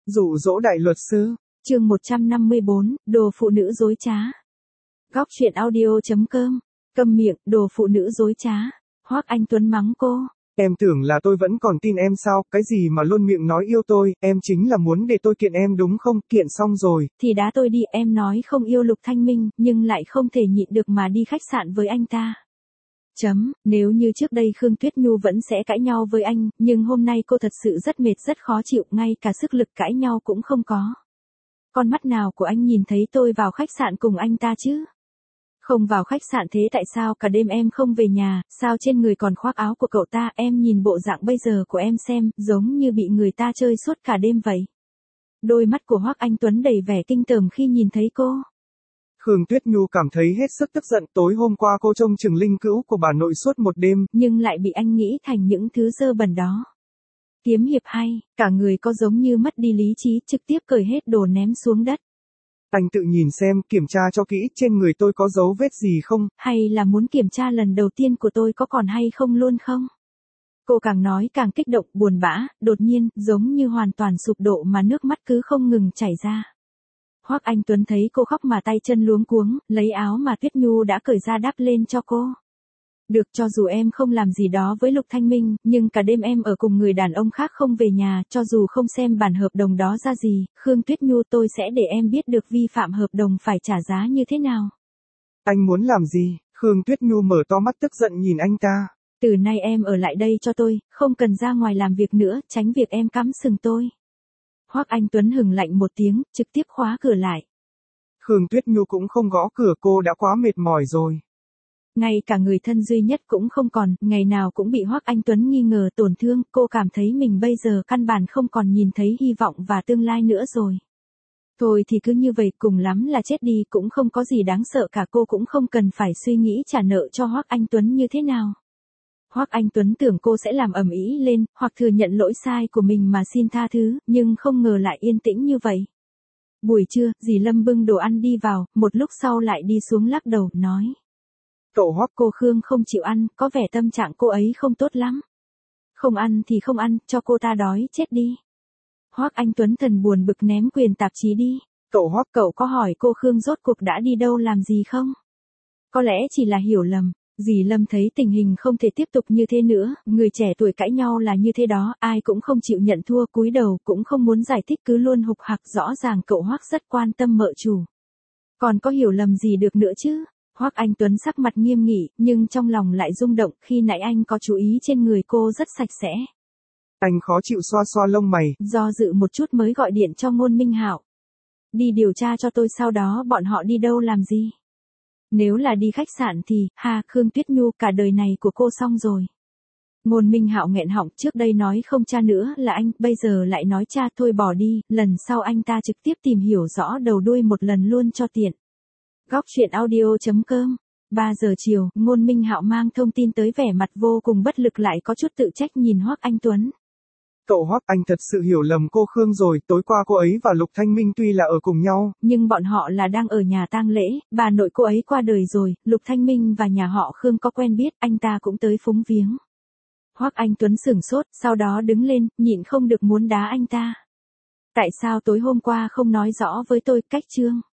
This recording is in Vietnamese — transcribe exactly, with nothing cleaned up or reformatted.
Dụ dỗ đại luật sư. Chương một trăm năm mươi bốn, đồ phụ nữ dối trá. Góc truyện audio.com. Câm miệng, đồ phụ nữ dối trá. Hoắc Anh Tuấn mắng cô. Em tưởng là tôi vẫn còn tin em sao, cái gì mà luôn miệng nói yêu tôi, em chính là muốn để tôi kiện em đúng không, kiện xong rồi. Thì đá tôi đi, em nói không yêu Lục Thanh Minh, nhưng lại không thể nhịn được mà đi khách sạn với anh ta. Chấm, nếu như trước đây Khương Tuyết Nhu vẫn sẽ cãi nhau với anh, nhưng hôm nay cô thật sự rất mệt rất khó chịu, ngay cả sức lực cãi nhau cũng không có. Con mắt nào của anh nhìn thấy tôi vào khách sạn cùng anh ta chứ? Không vào khách sạn thế tại sao cả đêm em không về nhà, sao trên người còn khoác áo của cậu ta, em nhìn bộ dạng bây giờ của em xem, giống như bị người ta chơi suốt cả đêm vậy. Đôi mắt của Hoắc Anh Tuấn đầy vẻ kinh tởm khi nhìn thấy cô. Khương Tuyết Nhu cảm thấy hết sức tức giận, tối hôm qua cô trông chừng linh cữu của bà nội suốt một đêm, nhưng lại bị anh nghĩ thành những thứ dơ bẩn đó. Kiếm hiệp hay, cả người có giống như mất đi lý trí, trực tiếp cởi hết đồ ném xuống đất. Anh tự nhìn xem, kiểm tra cho kỹ, trên người tôi có dấu vết gì không? Hay là muốn kiểm tra lần đầu tiên của tôi có còn hay không luôn không? Cô càng nói càng kích động, buồn bã, đột nhiên, giống như hoàn toàn sụp đổ mà nước mắt cứ không ngừng chảy ra. Hoắc Anh Tuấn thấy cô khóc mà tay chân luống cuống, lấy áo mà Tuyết Nhu đã cởi ra đắp lên cho cô. Được, cho dù em không làm gì đó với Lục Thanh Minh, nhưng cả đêm em ở cùng người đàn ông khác không về nhà, cho dù không xem bản hợp đồng đó ra gì, Khương Tuyết Nhu tôi sẽ để em biết được vi phạm hợp đồng phải trả giá như thế nào. Anh muốn làm gì? Khương Tuyết Nhu mở to mắt tức giận nhìn anh ta. Từ nay em ở lại đây cho tôi, không cần ra ngoài làm việc nữa, tránh việc em cắm sừng tôi. Hoắc Anh Tuấn hừng lạnh một tiếng, trực tiếp khóa cửa lại. Khương Tuyết Nhu cũng không gõ cửa, cô đã quá mệt mỏi rồi. Ngay cả người thân duy nhất cũng không còn, ngày nào cũng bị Hoắc Anh Tuấn nghi ngờ tổn thương, cô cảm thấy mình bây giờ căn bản không còn nhìn thấy hy vọng và tương lai nữa rồi. Thôi thì cứ như vậy, cùng lắm là chết đi cũng không có gì đáng sợ cả, cô cũng không cần phải suy nghĩ trả nợ cho Hoắc Anh Tuấn như thế nào. Hoắc Anh Tuấn tưởng cô sẽ làm ầm ĩ lên, hoặc thừa nhận lỗi sai của mình mà xin tha thứ, nhưng không ngờ lại yên tĩnh như vậy. Buổi trưa, dì Lâm bưng đồ ăn đi vào, một lúc sau lại đi xuống lắc đầu, nói. Cậu Hoắc, cô Khương không chịu ăn, có vẻ tâm trạng cô ấy không tốt lắm. Không ăn thì không ăn, cho cô ta đói chết đi. Hoắc Anh Tuấn thần buồn bực ném quyền tạp chí đi. Cậu Hoắc, cậu có hỏi cô Khương rốt cuộc đã đi đâu làm gì không? Có lẽ chỉ là hiểu lầm. Dì Lâm thấy tình hình không thể tiếp tục như thế nữa, người trẻ tuổi cãi nhau là như thế đó, ai cũng không chịu nhận thua, cúi đầu cũng không muốn giải thích, cứ luôn hục hặc, rõ ràng cậu Hoắc rất quan tâm mợ chủ. Còn có hiểu lầm gì được nữa chứ? Hoắc Anh Tuấn sắc mặt nghiêm nghị, nhưng trong lòng lại rung động, khi nãy anh có chú ý trên người cô rất sạch sẽ. Anh khó chịu xoa xoa lông mày. Do dự một chút mới gọi điện cho Ngôn Minh Hạo. Đi điều tra cho tôi, sau đó bọn họ đi đâu làm gì? Nếu là đi khách sạn thì, ha, Khương Tuyết Nhu cả đời này của cô xong rồi. Ngôn Minh Hạo nghẹn họng, trước đây nói không tra nữa là anh, bây giờ lại nói tra, thôi bỏ đi, lần sau anh ta trực tiếp tìm hiểu rõ đầu đuôi một lần luôn cho tiện. Góc truyện audio.com. ba giờ chiều, Ngôn Minh Hạo mang thông tin tới, vẻ mặt vô cùng bất lực lại có chút tự trách nhìn Hoắc Anh Tuấn. Cậu Hoắc, anh thật sự hiểu lầm cô Khương rồi, tối qua cô ấy và Lục Thanh Minh tuy là ở cùng nhau, nhưng bọn họ là đang ở nhà tang lễ, bà nội cô ấy qua đời rồi, Lục Thanh Minh và nhà họ Khương có quen biết, anh ta cũng tới phúng viếng. Hoắc Anh Tuấn sửng sốt, sau đó đứng lên, nhịn không được muốn đá anh ta. Tại sao tối hôm qua không nói rõ với tôi, cách trương?